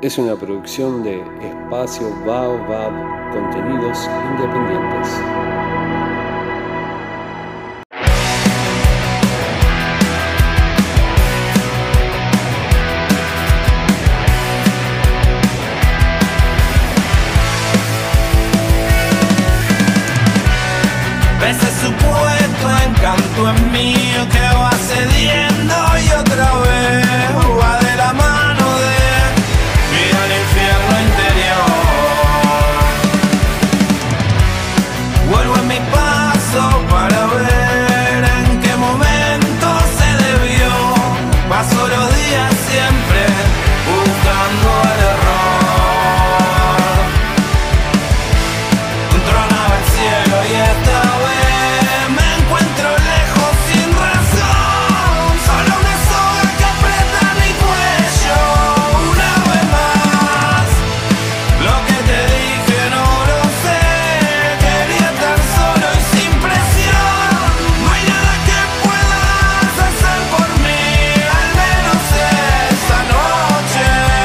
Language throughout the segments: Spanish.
es una producción de Espacio Baobab, contenidos independientes. Ese supuesto encanto en mí que va cediendo y otra vez va de la mano de ir al infierno interior. Vuelvo en mi paso para ver en qué momento se debió. Paso los días siempre buscando el error. Tronaba el cielo y esta vez me encuentro lejos sin razón. Solo una soga que aprieta mi cuello una vez más. Lo que te dije no lo sé. Quería estar solo y sin presión. No hay nada que puedas hacer por mí, al menos esta noche.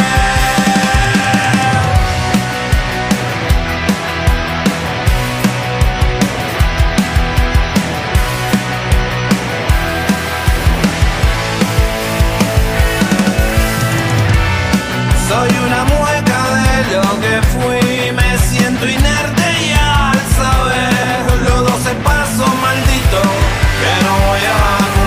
Soy una mueca de lo que fui, me siento inerte y al saber los 12 pasos malditos que no voy a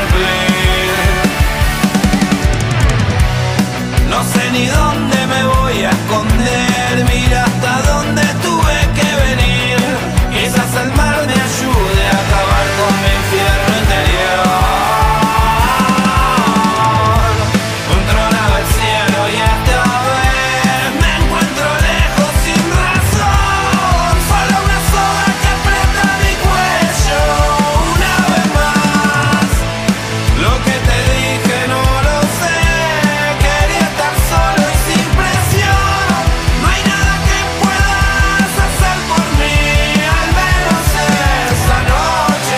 cumplir. No sé ni dónde me voy a esconder, mira hasta dónde tuve que venir. Quizás el mar me ayude a acabar con mi infierno interior. Tronaba el cielo y esta vez me encuentro lejos sin razón. Solo una soga que aprieta mi cuello una vez más. Lo que te dije no lo sé. Quería estar solo y sin presión. No hay nada que puedas hacer por mí, al menos esta noche.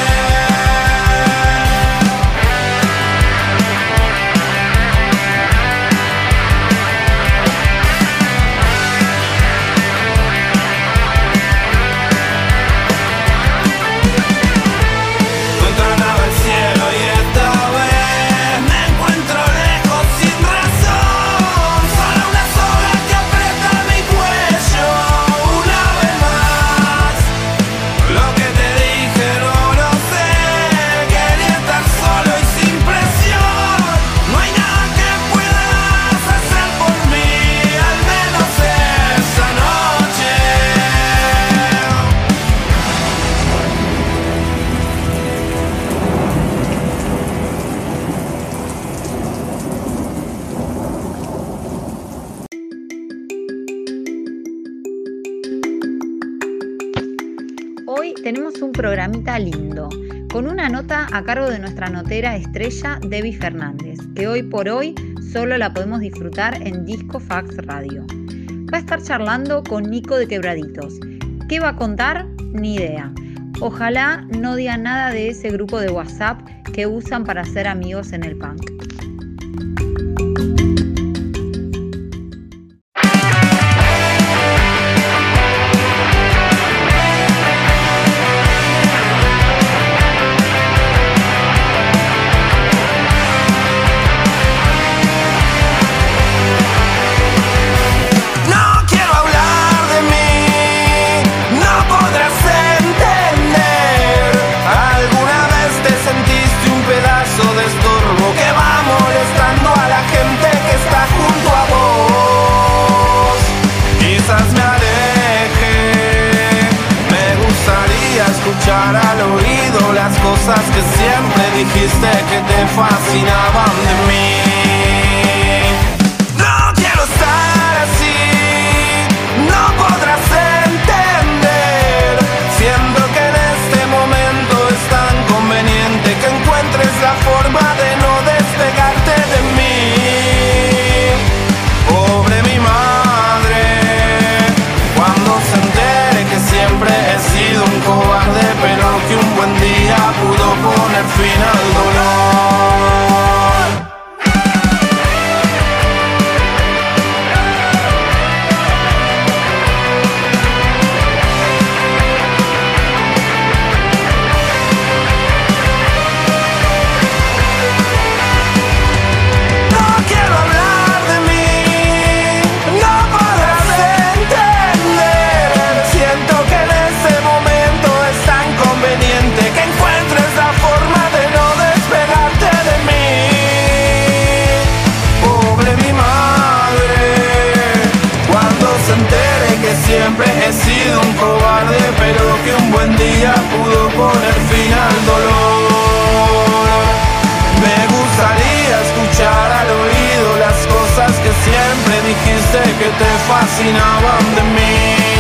Tronaba el cielo y esta vez me encuentro lejos sin razón. Solo una soga que aprieta mi cuello una vez más. Lo que te dije no lo sé. Quería estar solo y sin presión. No hay nada que puedas hacer por mí, al menos esta noche. Hoy tenemos un programita lindo, con una nota a cargo de nuestra notera estrella Debbie Fernández, que hoy por hoy solo la podemos disfrutar en Disco Fax Radio. Va a estar charlando con Nico de Quebraditos. ¿Qué va a contar? Ni idea. Ojalá no diga nada de ese grupo de WhatsApp que usan para ser amigos en el punk. No quiero hablar de mí, no podrás entender. ¿Alguna vez te sentiste un pedazo de estorbo que va molestando a la gente que está junto a vos? Quizás me aleje, me gustaría escuchar al oído las cosas que siempre dijiste que te fascinaban de mí. No quiero estar así, no podrás entender. Siento que en este momento es tan conveniente que encuentres la forma de no despegarte de mí. Pobre mi madre, cuando se entere que siempre he sido un cobarde, pero que un buen día pudo poner fin al dolor. siempre he sido un cobarde, pero que un buen día pudo poner fin al dolor. Me gustaría escuchar al oído las cosas que siempre dijiste que te fascinaban de mí.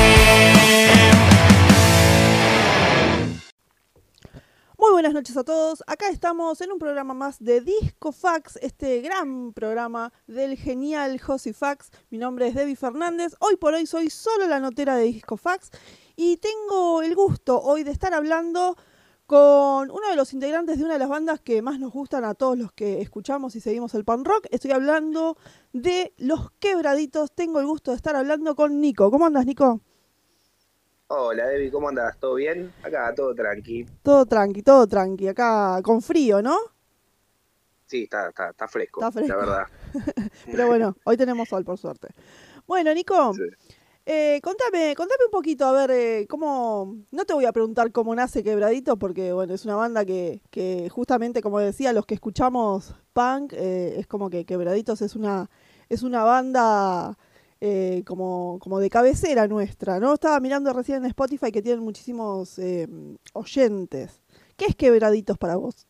Muy buenas noches a todos, acá estamos en un programa más de Disco Fax, este gran programa del genial Josi Fax. Mi nombre es Debbie Fernández, hoy por hoy soy solo la notera de Disco Fax y tengo el gusto hoy de estar hablando con uno de los integrantes de una de las bandas que más nos gustan a todos los que escuchamos y seguimos el punk rock. Estoy hablando de Los Quebraditos, tengo el gusto de estar hablando con Nico. ¿Cómo andas, Nico? Hola Debbie, ¿cómo andás? ¿Todo bien? Acá todo tranqui. Todo tranqui, acá con frío, ¿no? Sí, está fresco, Está fresco, la verdad. Pero bueno, hoy tenemos sol, por suerte. Bueno, Nico, Sí. contame un poquito, a ver, cómo... No te voy a preguntar cómo nace Quebradito, porque bueno, es una banda que justamente, como decía, los que escuchamos punk, es como que Quebraditos es una banda... como de cabecera nuestra, ¿no? Estaba mirando recién en Spotify que tienen muchísimos oyentes. ¿Qué es Quebraditos para vos?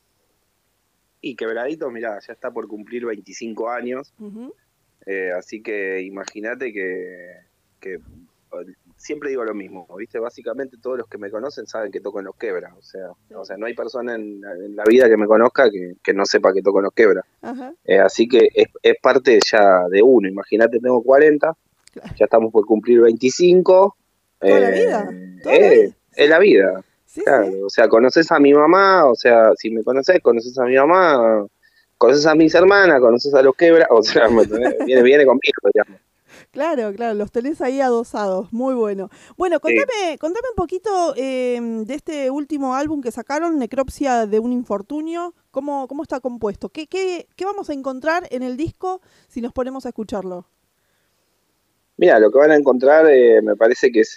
Y Quebradito, mirá, ya está por cumplir 25 años, Uh-huh. así que imagínate que siempre digo lo mismo, ¿viste? Básicamente todos los que me conocen saben que toco en Los Quebras, o sea, no hay persona en la vida que me conozca que no sepa que toco en Los Quebras. Ajá. Así que es parte ya de uno, imagínate, tengo 40, Claro. ya estamos por cumplir 25. ¿Toda la vida? ¿Toda la vida? Es la vida. Sí, Claro, sí. o sea, conoces a mi mamá, o sea, si me conoces a mi mamá, conoces a mis hermanas, conoces a Los Quebras, o sea, ¿me entendés? viene conmigo, digamos. Claro, los tenés ahí adosados, muy bueno. Bueno, Sí. contame un poquito de este último álbum que sacaron, Necropsia de un infortunio, ¿cómo está compuesto? ¿Qué vamos a encontrar en el disco si nos ponemos a escucharlo? Mira, lo que van a encontrar me parece que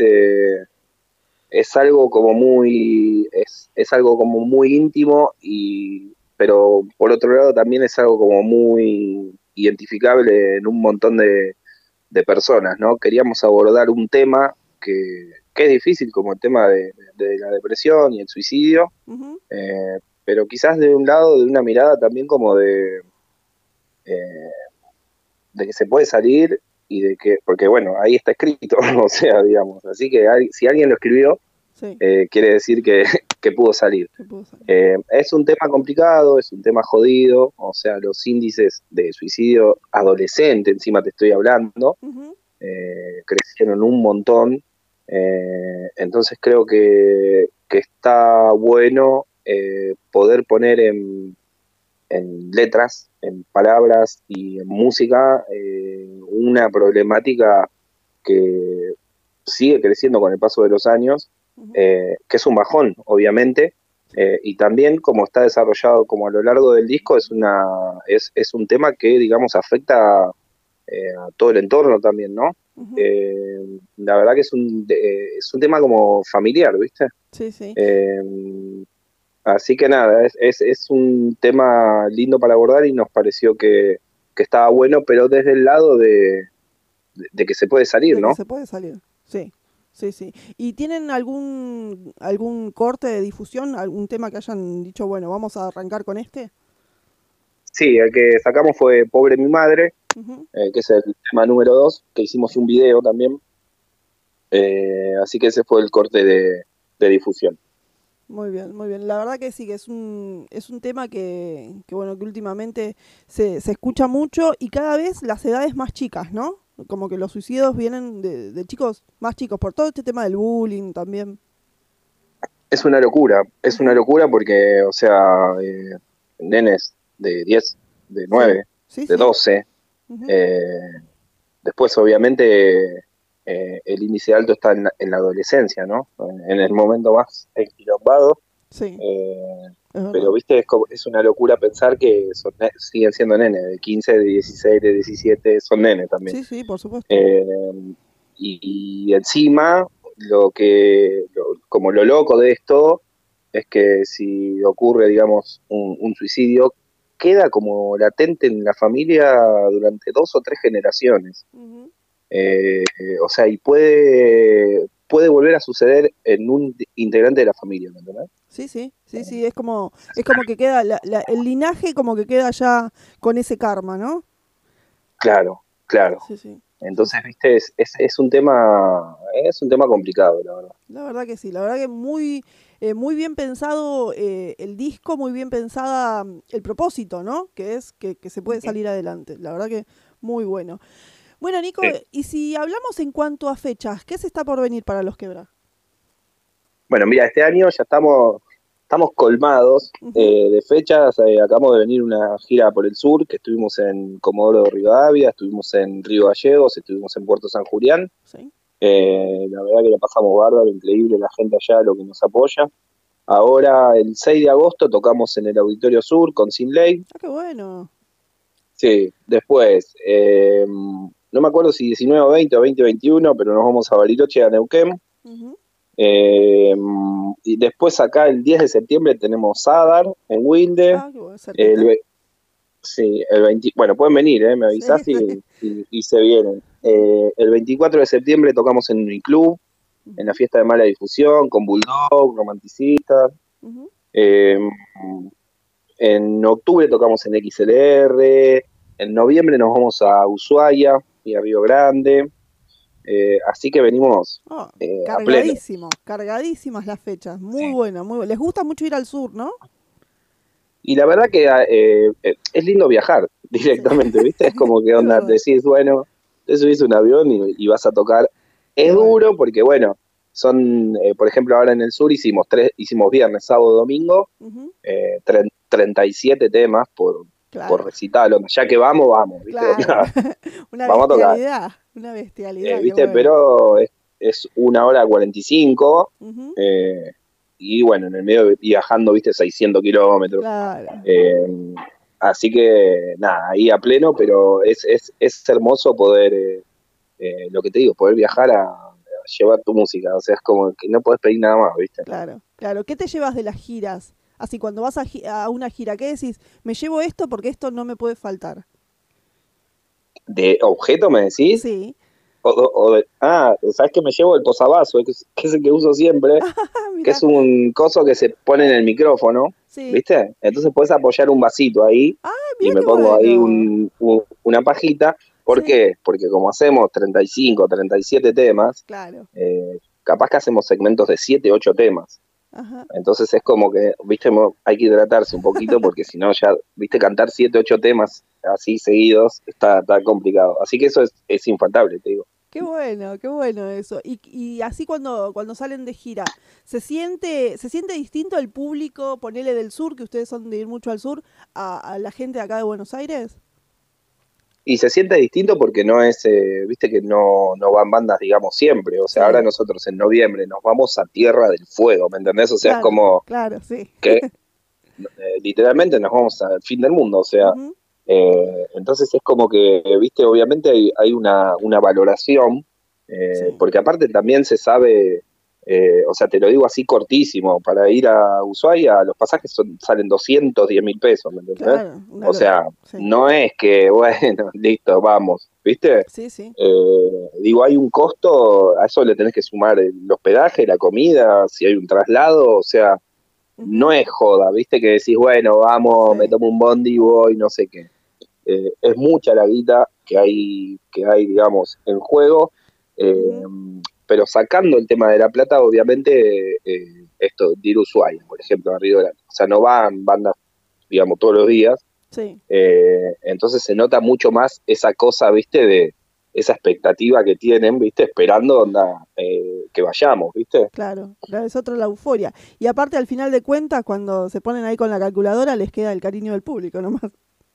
es algo como es algo como muy íntimo, pero por otro lado también es algo como muy identificable en un montón de personas, ¿no? Queríamos abordar un tema que es difícil, como el tema de la depresión y el suicidio, Uh-huh. pero quizás de un lado, de una mirada también como de que se puede salir y de que, porque bueno, ahí está escrito, o sea, digamos, así que si alguien lo escribió, Sí, quiere decir que pudo salir. ¿qué puedo saber? Es un tema complicado, es un tema jodido, o sea, los índices de suicidio adolescente, encima te estoy hablando, Uh-huh. crecieron un montón, entonces creo que está bueno poder poner en letras, en palabras y en música una problemática que sigue creciendo con el paso de los años, Uh-huh. que es un bajón, obviamente, y también como está desarrollado como a lo largo del disco, es un tema que, digamos, afecta a todo el entorno también, ¿no? Uh-huh. La verdad que es un tema como familiar, ¿viste? Sí, sí. Así que nada, es un tema lindo para abordar y nos pareció que estaba bueno, pero desde el lado de que se puede salir, De ¿no? que se puede salir, sí. Sí, sí. ¿Y tienen algún corte de difusión, algún tema que hayan dicho, bueno, vamos a arrancar con este? Sí, el que sacamos fue Pobre mi madre, Uh-huh. que es el tema número 2, que hicimos un video también. Así que ese fue el corte de difusión. Muy bien, muy bien. La verdad que sí, que es un tema que bueno, que últimamente se escucha mucho y cada vez las edades más chicas, ¿no? Como que los suicidios vienen de chicos más chicos, por todo este tema del bullying también. Es una locura porque, o sea, nenes de 10, de 9, Sí, de sí. 12, Uh-huh. después obviamente el índice alto está en la adolescencia, ¿no? En el momento más enquilombado, Sí, es pero verdad. viste, es una locura pensar que siguen siendo nenes, de 15, de 16, de 17, son nenes también. Sí, sí, por supuesto. Y encima, como lo loco de esto, es que si ocurre, digamos, un suicidio, queda como latente en la familia durante 2 o 3 generaciones. Uh-huh. O sea, y puede volver a suceder en un integrante de la familia, ¿me entendés? Sí, es como que queda el linaje como que queda ya con ese karma, ¿no? Claro, claro. Sí. Entonces, viste, es un tema complicado, la verdad. La verdad que sí, la verdad que muy bien pensado el disco, muy bien pensada el propósito, ¿no? Que es que se puede salir adelante. La verdad que muy bueno. Bueno, Nico, Sí. y si hablamos en cuanto a fechas, ¿qué se está por venir para Los Quebra? Bueno, mira, este año ya estamos colmados Ujú, de fechas. Acabamos de venir una gira por el sur, que estuvimos en Comodoro Rivadavia, estuvimos en Río Gallegos, estuvimos en Puerto San Julián. sí. La verdad que la pasamos bárbaro, increíble la gente allá, lo que nos apoya. Ahora, el 6 de agosto, tocamos en el Auditorio Sur con Sin Ley. Ah, qué bueno. Sí, después, no me acuerdo si 19 o 20 o 20 o 21, pero nos vamos a Bariloche, a Neuquén. Ujú. Eh, y después acá el 10 de septiembre tenemos Sadar en Wilde. Ah, qué bueno, El, cerquita. sí, el 20, bueno, pueden venir, me Sí, avisás sí. y se vienen. Ujú, El 24 de septiembre tocamos en Uniclub, en la ujú, fiesta de mala difusión, con Bulldog, Romanticista. ujú. Eh, en octubre tocamos en XLR. En noviembre nos vamos a Ushuaia y a Río Grande. Así que venimos Ah, a pleno. cargadísimas las fechas. Sí. Muy buena, muy buena. Les gusta mucho ir al sur, ¿no? Y la verdad que es lindo viajar Sí, directamente, ¿viste? Es como que es onda, verdad. decís, bueno, te subís a un avión y vas a tocar. Qué Es bueno. duro porque, bueno, por ejemplo, ahora en el sur hicimos viernes, sábado, domingo, Ujú. 37 temas por Claro, recital, onda, ya que vamos, ¿viste? claro. Una Vamos a tocar, bestialidad, qué ¿viste? bueno. Pero es 1 hora 45, Ujú. eh, y bueno, en el medio viajando, ¿viste? 600 kilómetros. Claro. Eh, Así que nada, ahí a pleno, pero es hermoso poder, lo que te digo, poder viajar a llevar tu música. O sea, es como que no podés pedir nada más, ¿viste? Claro. ¿Qué te llevas de las giras? Así, cuando vas a una gira, ¿qué decís? Me llevo esto porque esto no me puede faltar. ¿De objeto me decís? Sí. ¿Sabes que me llevo el posavasos? Que es el que uso siempre, Ah, que mira. es un coso que se pone en el micrófono, Sí. ¿viste? Entonces puedes apoyar un vasito ahí Ah, y mira me qué pongo ahí bueno. una pajita. ¿Por Sí. qué? Porque como hacemos 35, 37 temas, Claro. capaz que hacemos segmentos de 7, 8 temas. Ajá. Entonces es como que, viste, hay que hidratarse un poquito porque si no ya, viste, cantar 7, 8 temas así seguidos está complicado. Así que eso es infaltable, te digo. Qué bueno eso. Y así cuando salen de gira, ¿se siente distinto el público, ponele del sur, que ustedes son de ir mucho al sur, a la gente de acá de Buenos Aires? Y se siente distinto porque no es, viste que no van bandas, digamos, siempre. O sea, ahora Sí, nosotros en noviembre nos vamos a Tierra del Fuego, ¿me entendés? O sea, es como claro, sí. que literalmente nos vamos al fin del mundo. O sea, Ujú, entonces es como que, viste, obviamente hay una valoración, sí. porque aparte también se sabe, o sea, te lo digo así cortísimo, para ir a Ushuaia los pasajes salen 210.000 pesos, ¿me entendés? Claro, O sea, sí. no es que, bueno, listo, vamos, ¿viste? Sí, sí. Digo, hay un costo, a eso le tenés que sumar el hospedaje, la comida, si hay un traslado, o sea, no Ujú, es joda, ¿viste? Que decís, bueno, vamos, me sí. tomo un bondi y voy, no sé qué. Es mucha la guita que hay, digamos, en juego, eh, Ujú, pero sacando el tema de la plata, obviamente, esto, de ir a Ushuaia, por ejemplo, a Río Grande. O sea, no van bandas, digamos, todos los días, sí. entonces se nota mucho más esa cosa, ¿viste? De esa expectativa que tienen, ¿viste? Esperando onda, que vayamos, ¿viste? Claro, es otra la euforia. Y aparte, al final de cuentas, cuando se ponen ahí con la calculadora, les queda el cariño del público nomás.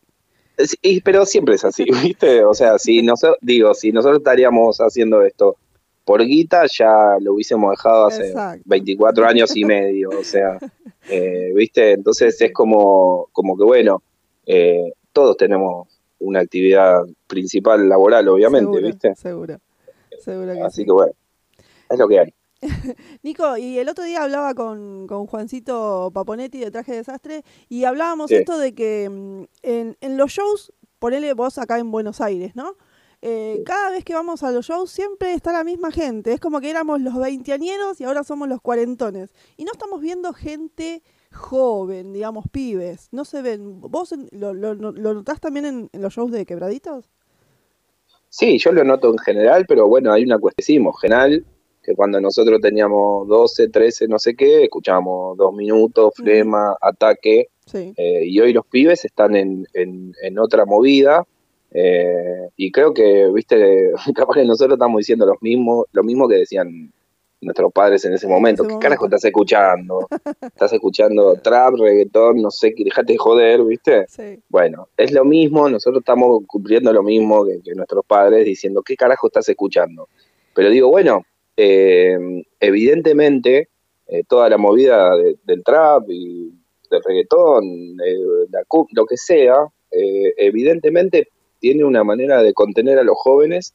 Pero siempre es así, ¿viste? O sea, si nosotros estaríamos haciendo esto por guita, ya lo hubiésemos dejado hace Exacto. 24 años y medio, o sea, ¿viste? Sí, Entonces es sí. como que, bueno, todos tenemos una actividad principal laboral, obviamente, Seguro, ¿viste? seguro. Seguro que Así que, sí. bueno, es lo que hay. Nico, y el otro día hablaba con Juancito Paponetti de Traje Desastre y hablábamos Sí, esto de que en los shows, ponele vos acá en Buenos Aires, ¿no? cada vez que vamos a los shows siempre está la misma gente. Es como que éramos los veinteañeros y ahora somos los cuarentones. Y no estamos viendo gente joven, digamos, pibes. No se ven. ¿Vos lo notás también en los shows de Quebraditos? Sí, yo lo noto en general, pero bueno, hay una cuestión general, que cuando nosotros teníamos 12, 13, no sé qué, escuchábamos 2 minutos, Flema, Ataque, Sí. Y hoy los pibes están en otra movida, y creo que, viste, capaz que nosotros estamos diciendo lo mismo que decían nuestros padres en ese momento. ¿Qué carajo estás escuchando? ¿Estás escuchando trap, reggaetón, no sé, dejate de joder, viste? Sí. Bueno, es lo mismo, nosotros estamos cumpliendo lo mismo que nuestros padres, diciendo, ¿qué carajo estás escuchando? Pero digo, bueno, evidentemente, toda la movida del trap y del reggaetón, lo que sea, evidentemente tiene una manera de contener a los jóvenes.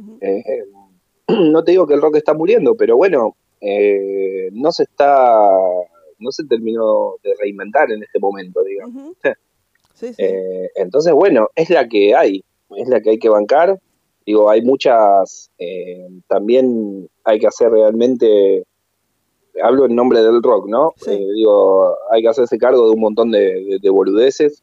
No te digo que el rock está muriendo, pero bueno, no se terminó de reinventar en este momento, digamos. Sí. Entonces, bueno, es la que hay que bancar. Digo, hay muchas, también hay que hacer realmente, hablo en nombre del rock, ¿no? Sí. Digo, hay que hacerse cargo de un montón de boludeces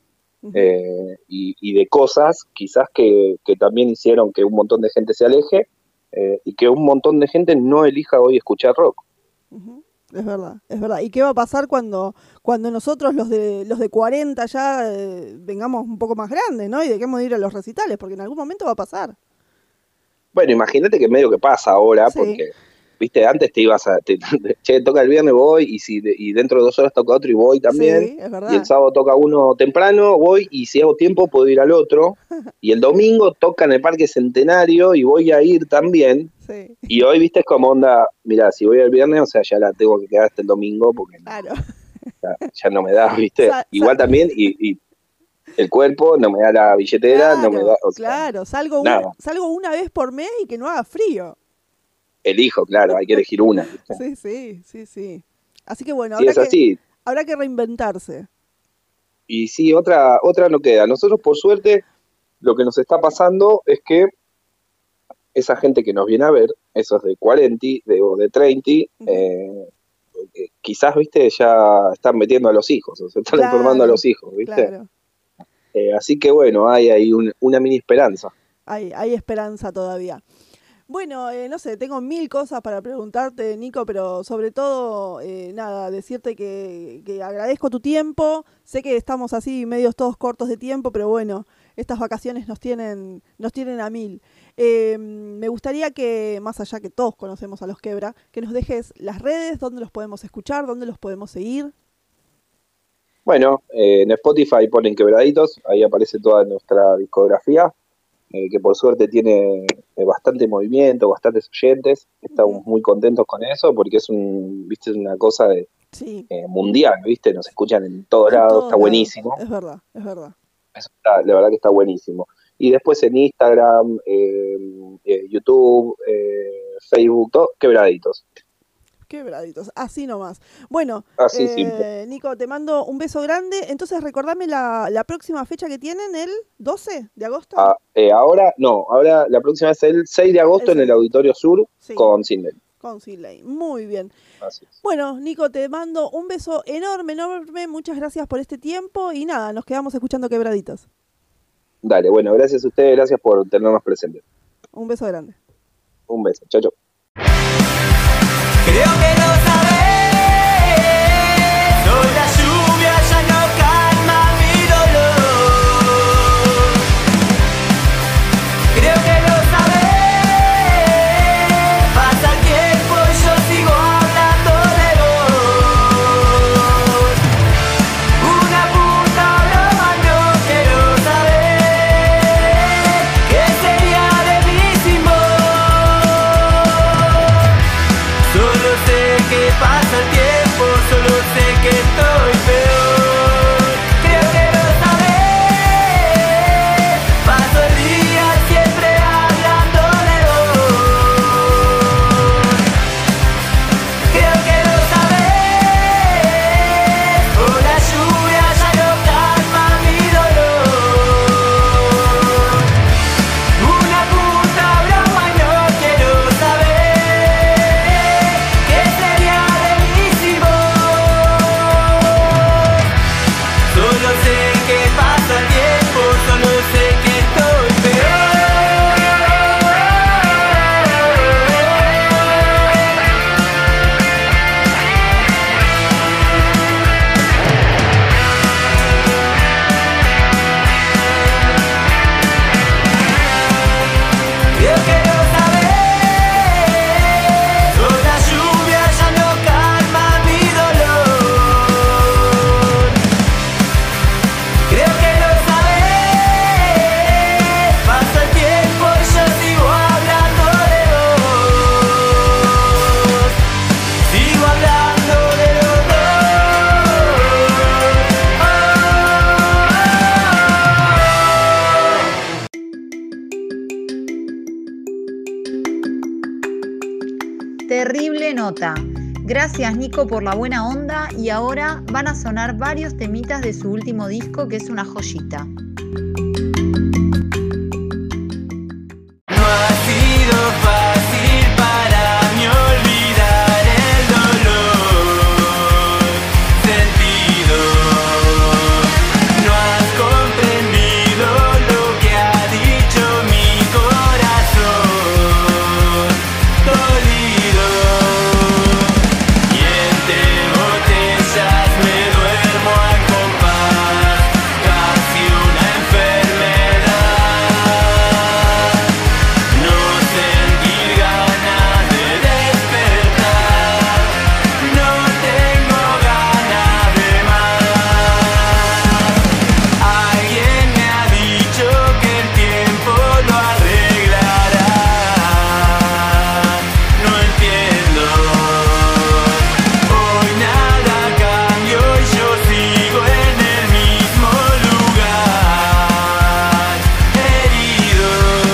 y de cosas quizás que también hicieron que un montón de gente se aleje y que un montón de gente no elija hoy escuchar rock. Es verdad, es verdad. ¿Y qué va a pasar cuando nosotros, los de 40 ya, vengamos un poco más grandes, ¿no? Y dejemos de ir a los recitales, porque en algún momento va a pasar. Bueno, imagínate que medio que pasa ahora, Sí. porque, viste, antes te ibas che, toca el viernes, voy, y dentro de 2 horas toca otro y voy también. Sí, es verdad. Y el sábado toca uno temprano, voy, y si hago tiempo puedo ir al otro. Y el domingo toca en el Parque Centenario y voy a ir también. Sí. Y hoy, viste, es como onda, mirá, si voy el viernes, o sea, ya la tengo que quedar hasta el domingo, porque Claro. ya no me da, viste. Igual también, y el cuerpo no me da la billetera, Claro, no me da, o sea, claro, salgo una vez por mes y que no haga frío. elijo, claro, hay que elegir una, ¿viste? Sí. Así que bueno, Sí, es así. habrá que reinventarse. Y sí, otra no queda. Nosotros, por suerte, lo que nos está pasando es que esa gente que nos viene a ver, esos de 40 o de 30, quizás, viste, ya están metiendo a los hijos, o se están enfermando a los hijos, viste. Claro. Así que bueno, hay ahí una mini esperanza. Hay esperanza todavía. Bueno, no sé, tengo 1000 cosas para preguntarte, Nico, pero sobre todo, nada, decirte que agradezco tu tiempo. Sé que estamos así medios todos cortos de tiempo, pero bueno, estas vacaciones nos tienen a 1000. Me gustaría que, más allá que todos conocemos a los Quebra, que nos dejes las redes, dónde los podemos escuchar, dónde los podemos seguir. Bueno, en Spotify ponen Quebraditos, ahí aparece toda nuestra discografía, que por suerte tiene bastante movimiento, bastantes oyentes. Estamos muy contentos con eso porque es ¿viste? Es una cosa mundial, ¿viste? Nos escuchan en todos lados, está buenísimo. Es verdad. Eso la verdad que está buenísimo. Y después en Instagram, YouTube, Facebook, todo, Quebraditos. Quebraditos, así nomás. Bueno, así simple. Nico, te mando un beso grande. Entonces recordame la próxima fecha que tienen, el 12 de agosto. Ahora la próxima es el 6 de agosto en el Auditorio Sur con Sidney. Con Sidney, muy bien. Así es. Bueno, Nico, te mando un beso enorme. Muchas gracias por este tiempo y nada, nos quedamos escuchando Quebraditos. Dale, bueno, gracias a ustedes, gracias por tenernos presentes. Un beso grande. Un beso, chau, chau. Creo que lo sabes, hoy la lluvia ya no calma mi dolor. Creo que lo sabes, pasa el tiempo y yo sigo hablando de vos. Una puta broma no quiero saber, ¿qué sería de mí sin vos? Solo sé ¡Qué nota! Gracias Nico por la buena onda y ahora van a sonar varios temitas de su último disco que es una joyita. No ha sido fácil para mí olvidar el dolor sentido. No has comprendido lo que ha dicho mi corazón dolido. Y entre botellas me duermo al compás, casi una enfermedad. No sentir ganas de despertar, no tengo ganas de más. Alguien me ha dicho que el tiempo lo arreglará. No entiendo, hoy nada cambió y yo sigo en el mismo lugar, herido.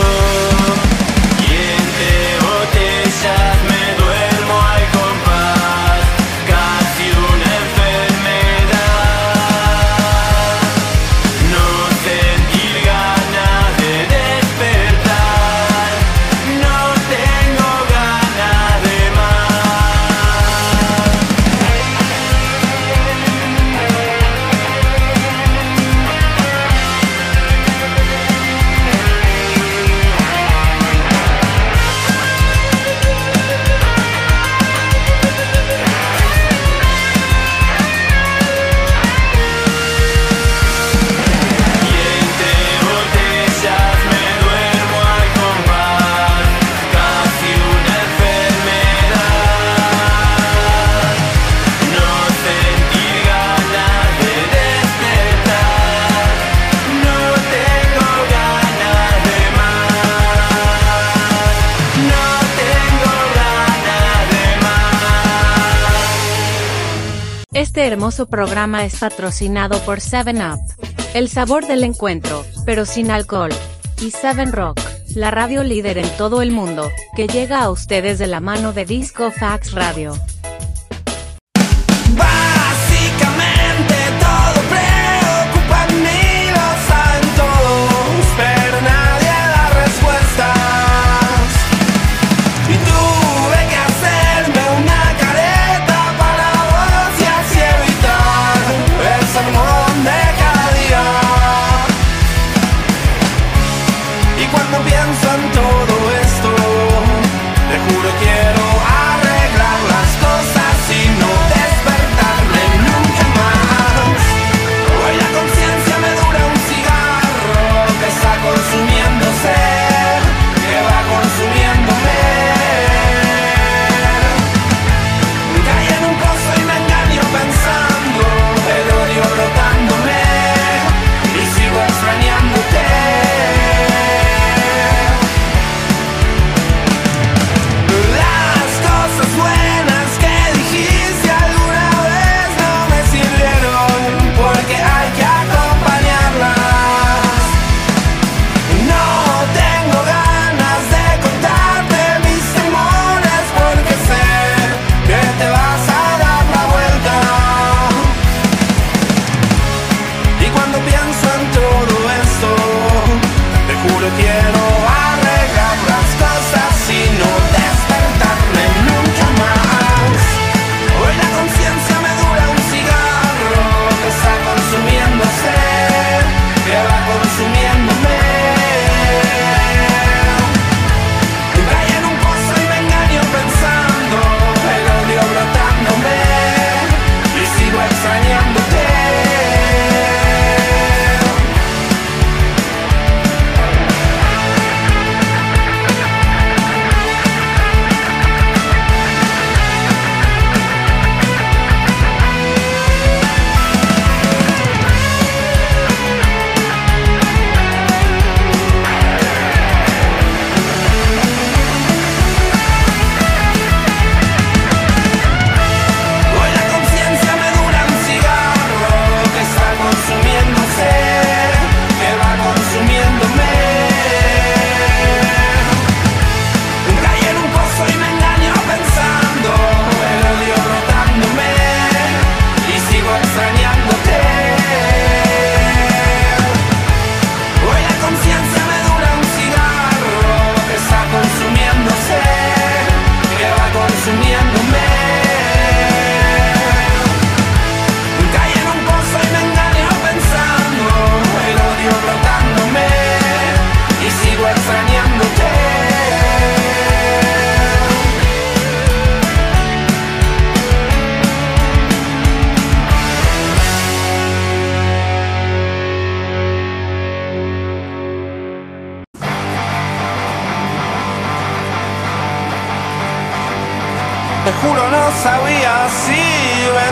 Y entre botellas me duermo al compás, casi una enfermedad. No sentir ganas de despertar, no tengo ganas de más. Y entre botellas me duermo al compás, casi una enfermedad. No sentir ganas de despertar, no tengo ganas de más. No tengo ganas de más. Este hermoso programa es patrocinado por 7up, el sabor del encuentro, pero sin alcohol, y 7Rock, la radio líder en todo el mundo, que llega a ustedes de la mano de Disco Fax Radio. Básicamente todo preocupa en mí, lo saben todos, pero nadie da respuestas. Y tuve que hacerme una careta para vos y así evitar el sermón de cada día. Y cuando pienso en todo esto, te juro quiero arreglar las cosas.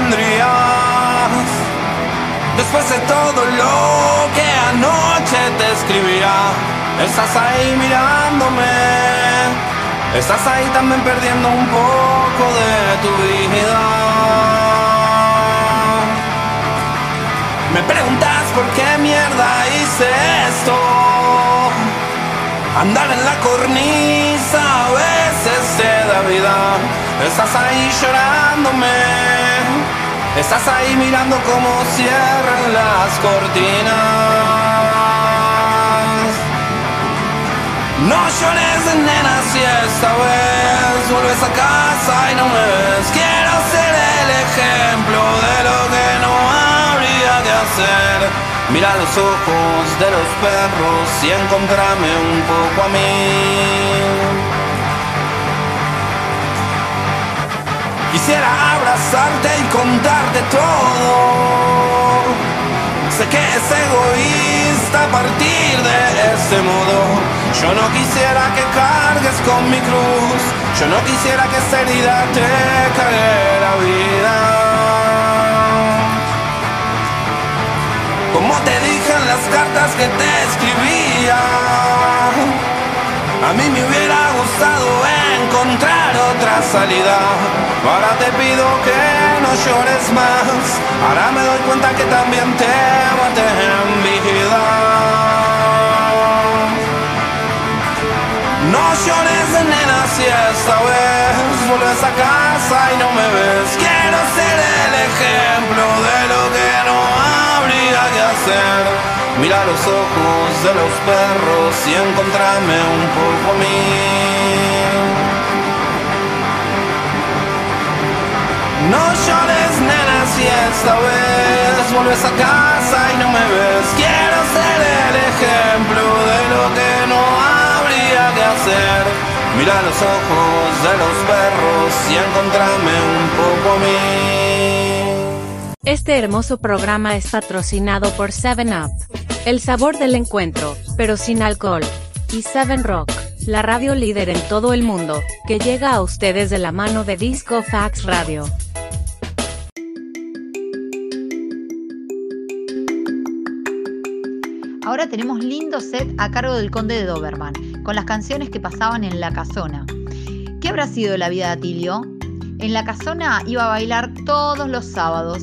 vendrías. Después de todo lo que anoche te escribía, estás ahí mirándome, estás ahí también perdiendo un poco de tu vida. Me preguntas por qué mierda hice esto, andar en la cornisa a veces te da vida. Estás ahí llorándome, estás ahí mirando cómo cierran las cortinas. No llores, nena, si esta vez vuelves a casa y no me ves. Quiero ser el ejemplo de lo que no habría que hacer. Mira los ojos de los perros y encontrame un poco a mí. Quisiera abrazarte y contarte todo. Sé que es egoísta partir de este modo. Yo no quisiera que cargues con mi cruz. Yo no quisiera que esta herida te cargue la vida. Como te dije en las cartas que te escribía, a mí me hubiera gustado encontrar otra salida. Ahora te pido que no llores más. Ahora me doy cuenta que también te maté en vida. No llores, nena, si esta vez vuelves a casa y no me ves. Quiero ser el ejemplo de lo que no habría que hacer. Mira los ojos de los perros y encontrame un poco a mí. No llores, nena, si esta vez vuelves a casa y no me ves. Quiero ser el ejemplo de lo que no habría que hacer. Mira los ojos de los perros y encontrame un poco a mí. Este hermoso programa es patrocinado por 7up, el sabor del encuentro, pero sin alcohol, y 7Rock, la radio líder en todo el mundo, que llega a ustedes de la mano de Disco Fax Radio. Ahora tenemos lindo set a cargo del Conde de Doberman, con las canciones que pasaban en La Casona. ¿Qué habrá sido de la vida de Atilio? En La Casona iba a bailar todos los sábados.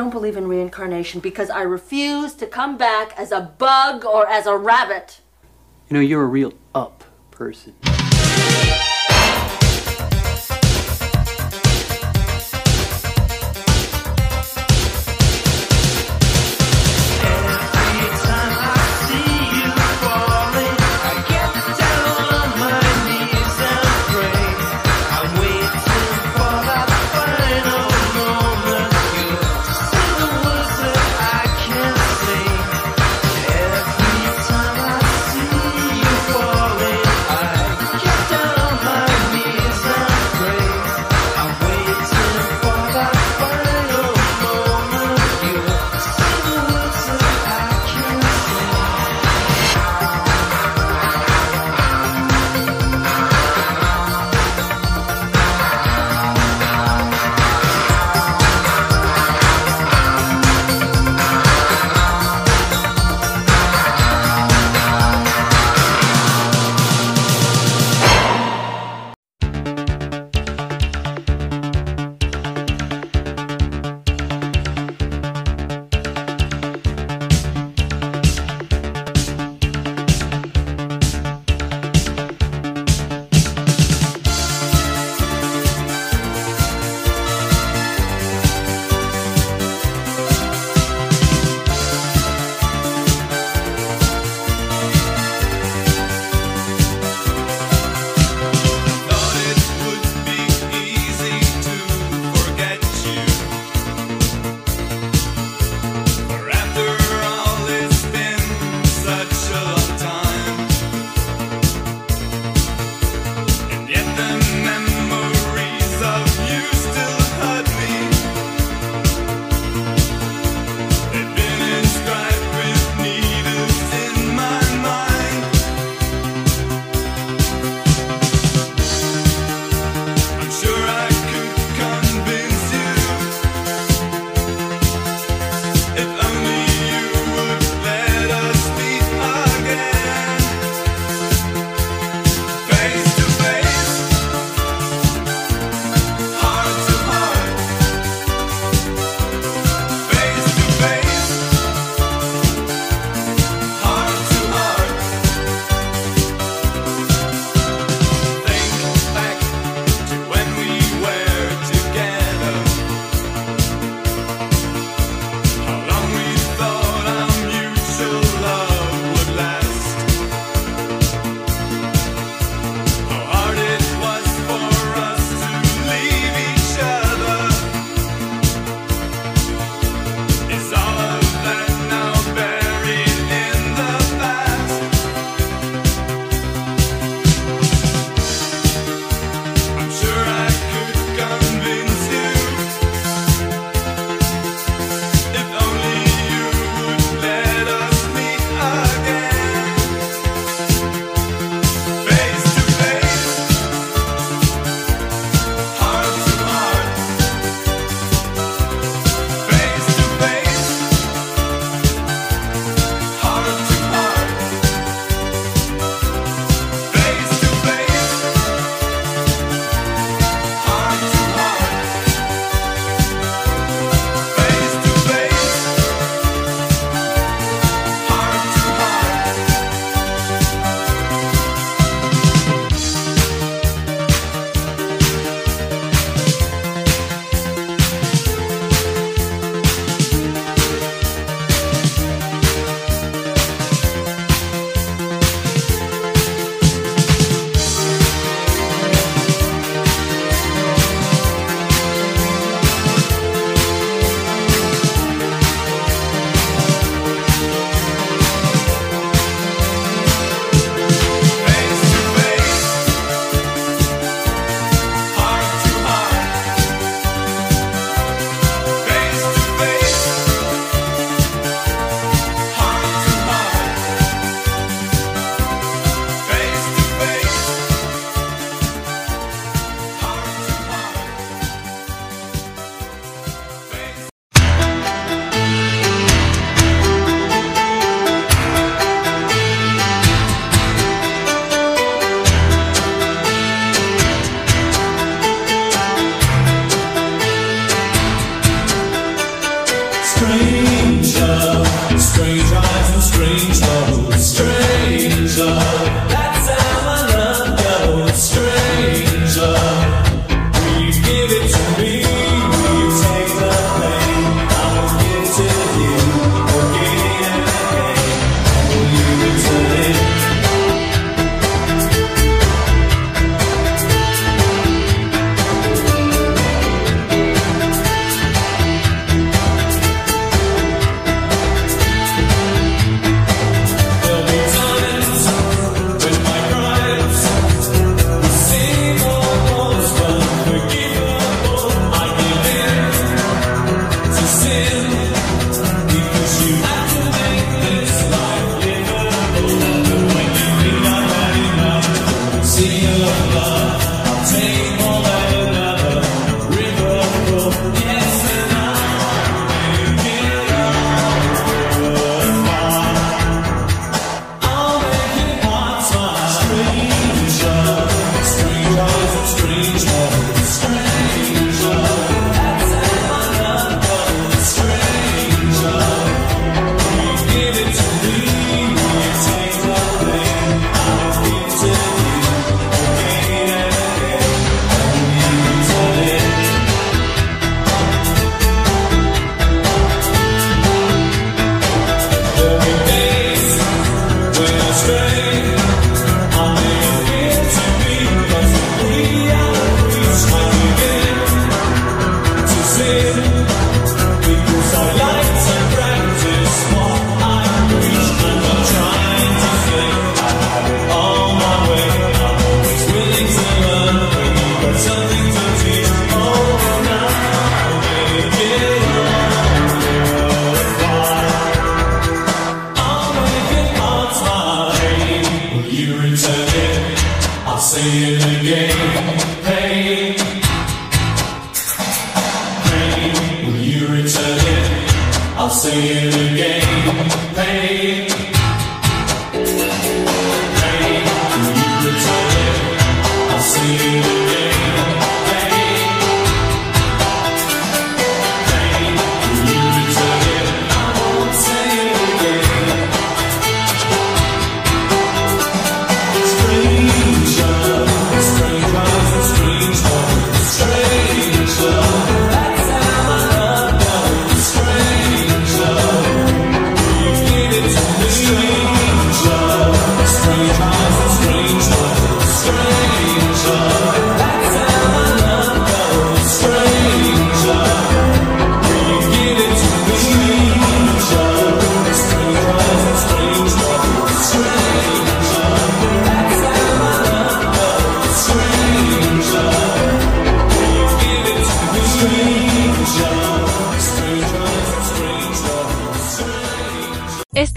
don't believe in reincarnation because I refuse to come back as a bug or as a rabbit. You know, you're a real up person.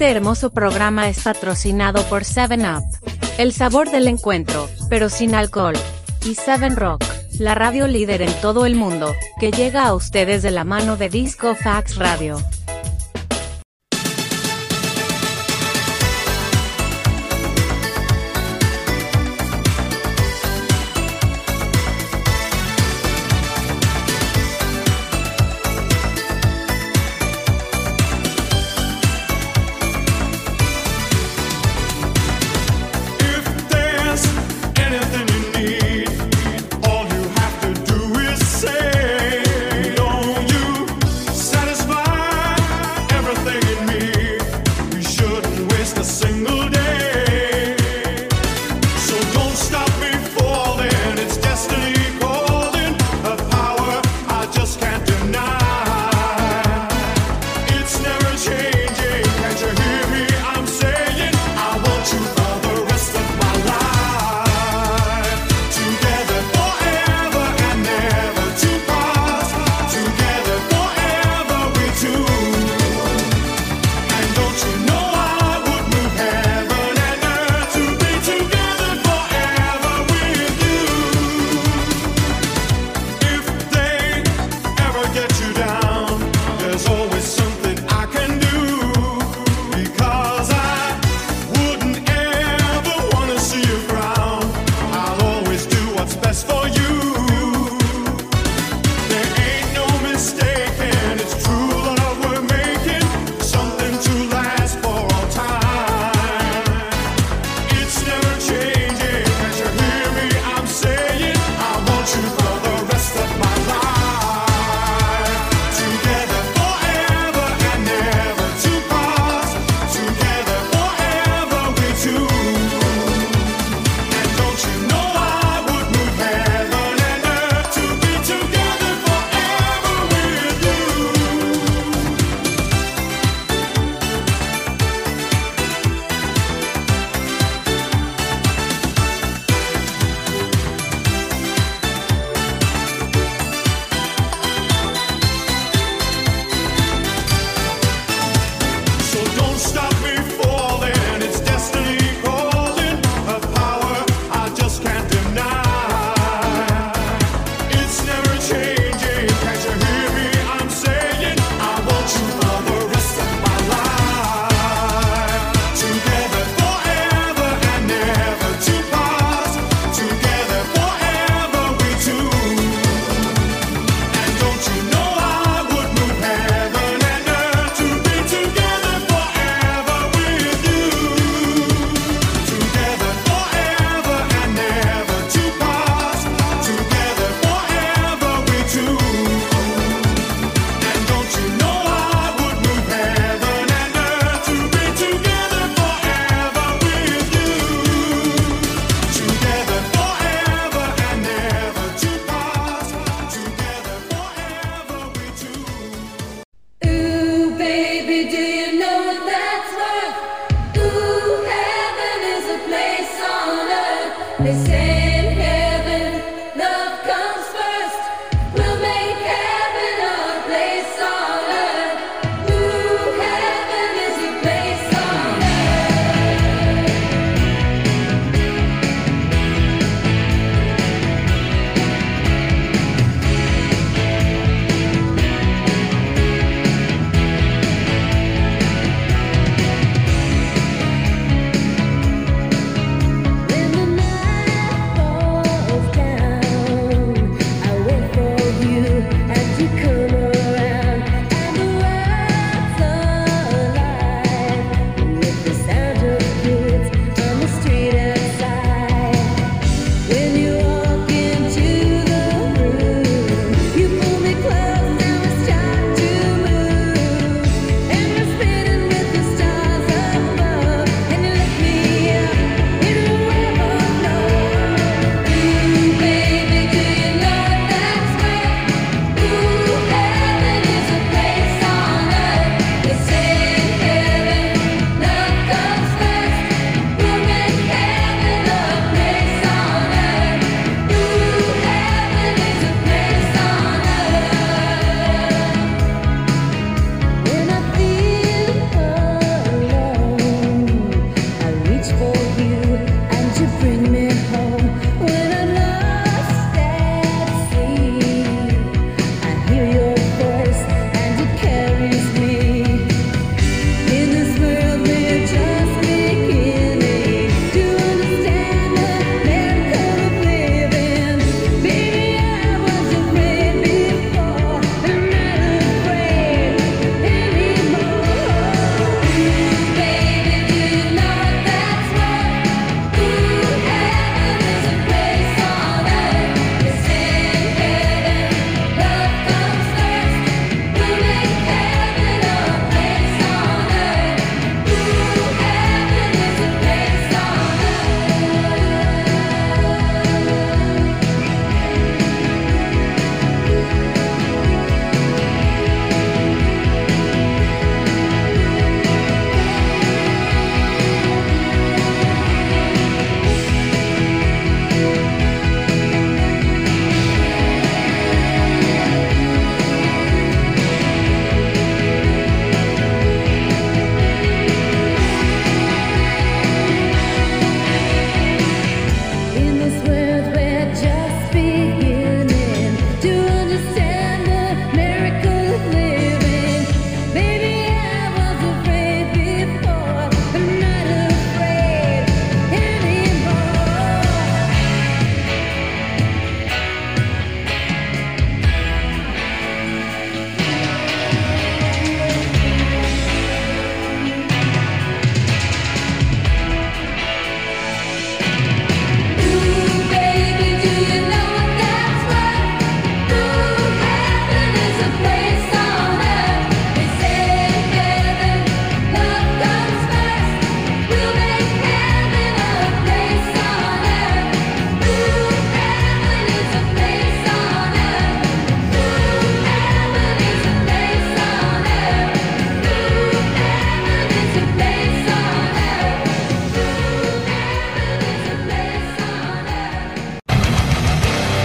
Este hermoso programa es patrocinado por 7up, el sabor del encuentro, pero sin alcohol, y 7Rock, la radio líder en todo el mundo, que llega a ustedes de la mano de Disco Facts Radio.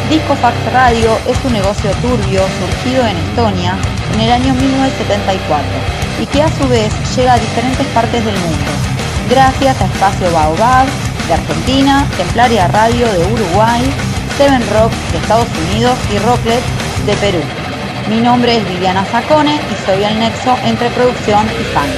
Discofax Radio es un negocio turbio surgido en Estonia en el año 1974 y que a su vez llega a diferentes partes del mundo, gracias a Espacio Baobab de Argentina, Templaria Radio de Uruguay, Seven Rock de Estados Unidos y Rocklet de Perú. Mi nombre es Viviana Zacone y soy el nexo entre producción y fans.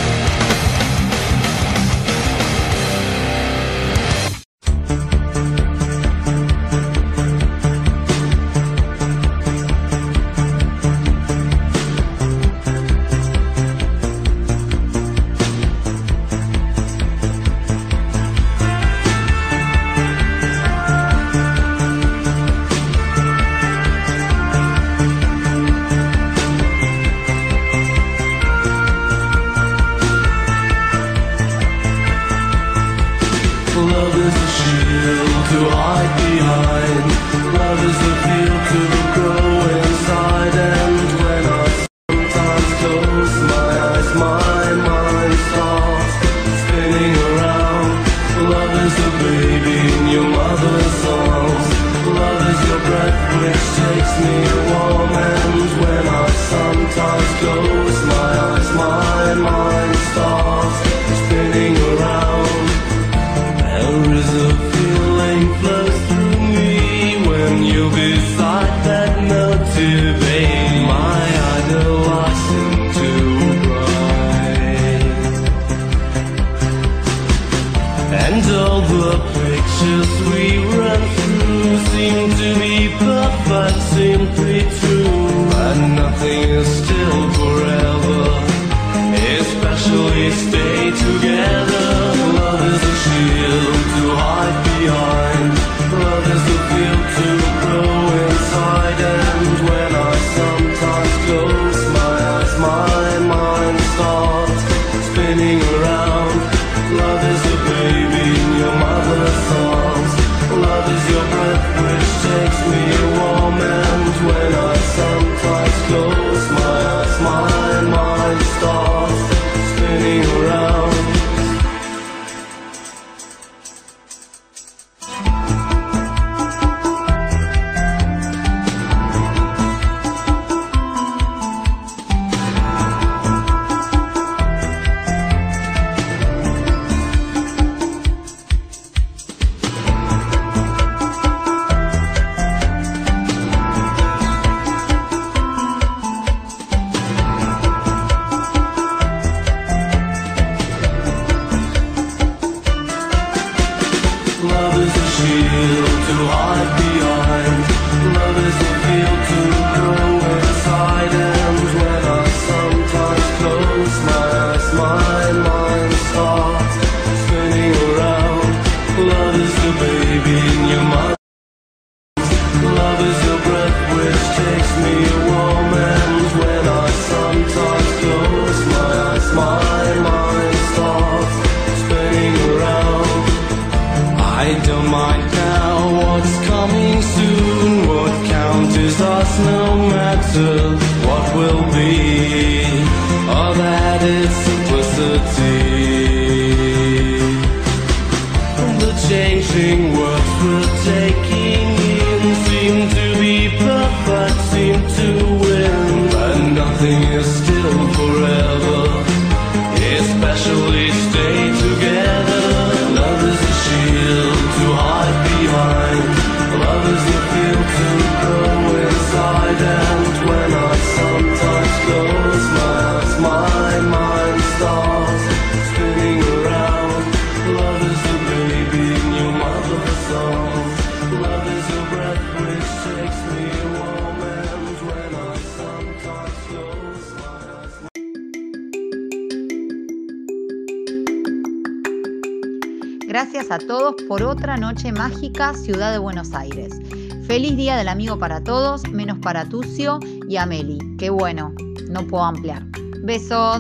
Gracias a todos por otra noche mágica, Ciudad de Buenos Aires. Feliz Día del Amigo para todos, menos para Tucio y Ameli. Qué bueno, no puedo ampliar. Besos.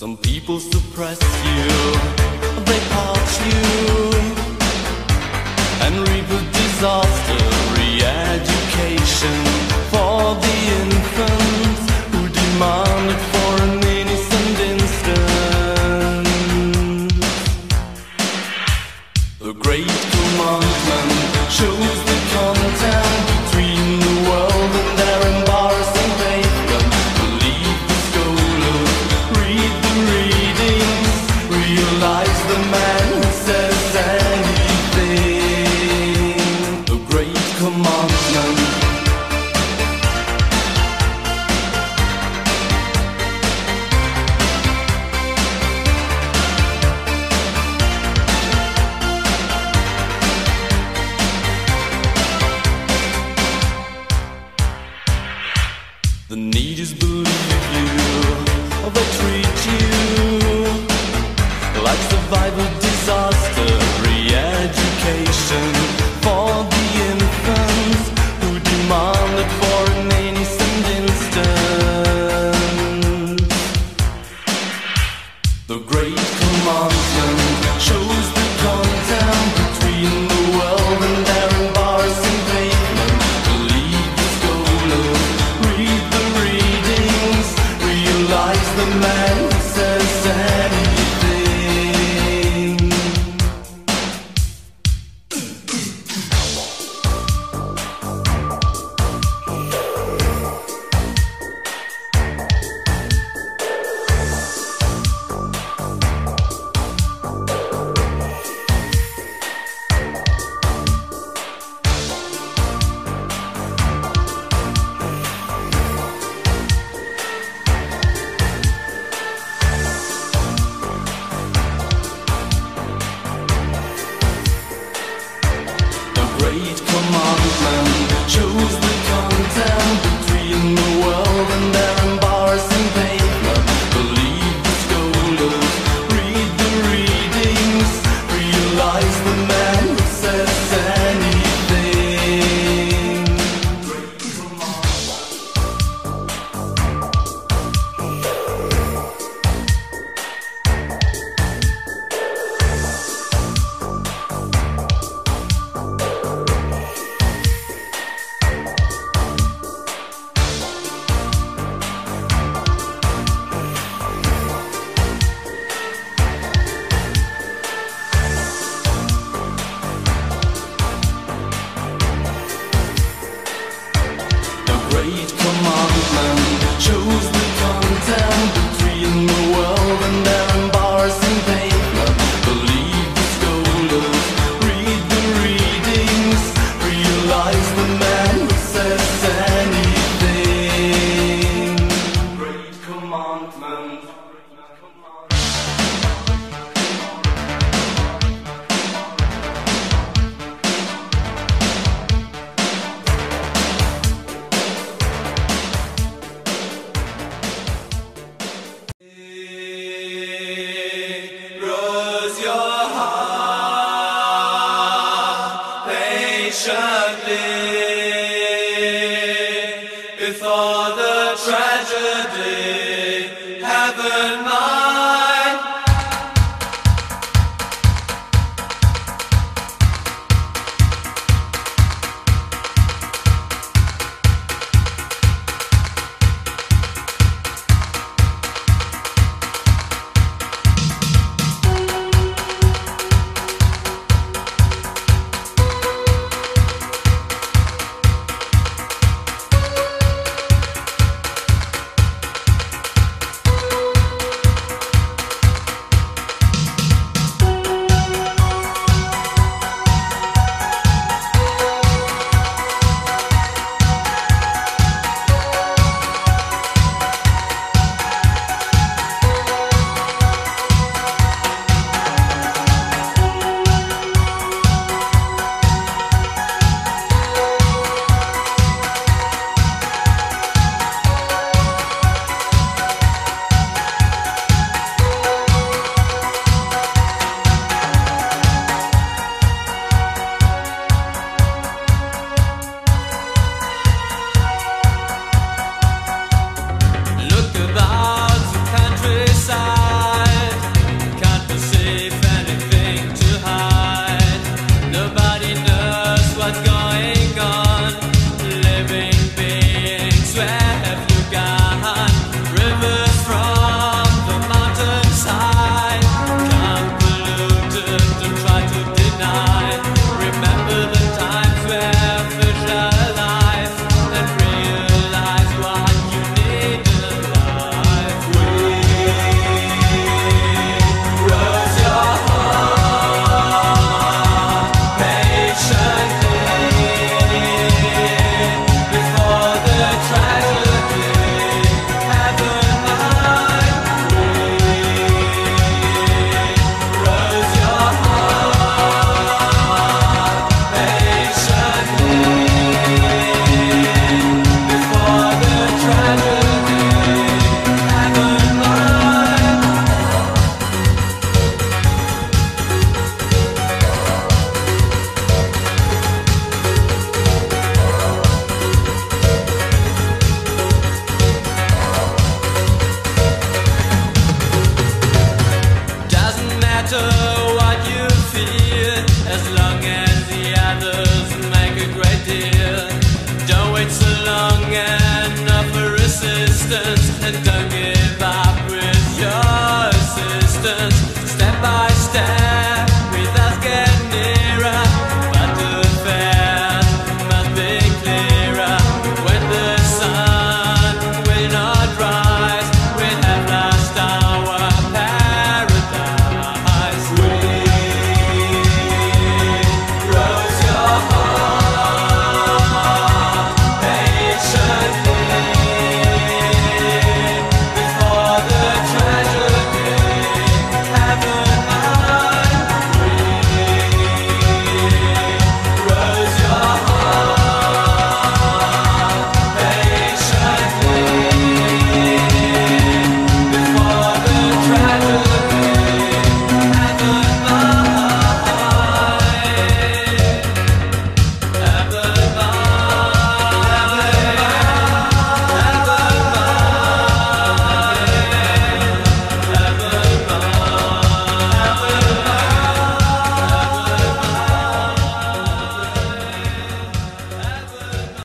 Some people suppress you, they parch you, and reap a disaster. Re-education for the infants who demand it for an innocent instant. The great commandment shows the content between the world and their embarrassing pavement. Believe the scholars, read the readings, realize the man who says anything. The great commandment. The need is believe you, or they treat you like survival disaster. Re-education for the infants who demand it for an innocent instant. The great commandment shows the content between the world and their embarrassing pavement. Believe the scholars, read the readings, realize the man who says anything. The great commandment shows the content between the world and their embarrassing pavement. Believe the scholars, read the readings, realize the man who says anything. Great The great commandment shows the content between the world and their embarrassing pavement. Believe the scholars, read the readings, realize the man who says anything. Great commandment. Rose your heart patiently before the tragedy. Heaven might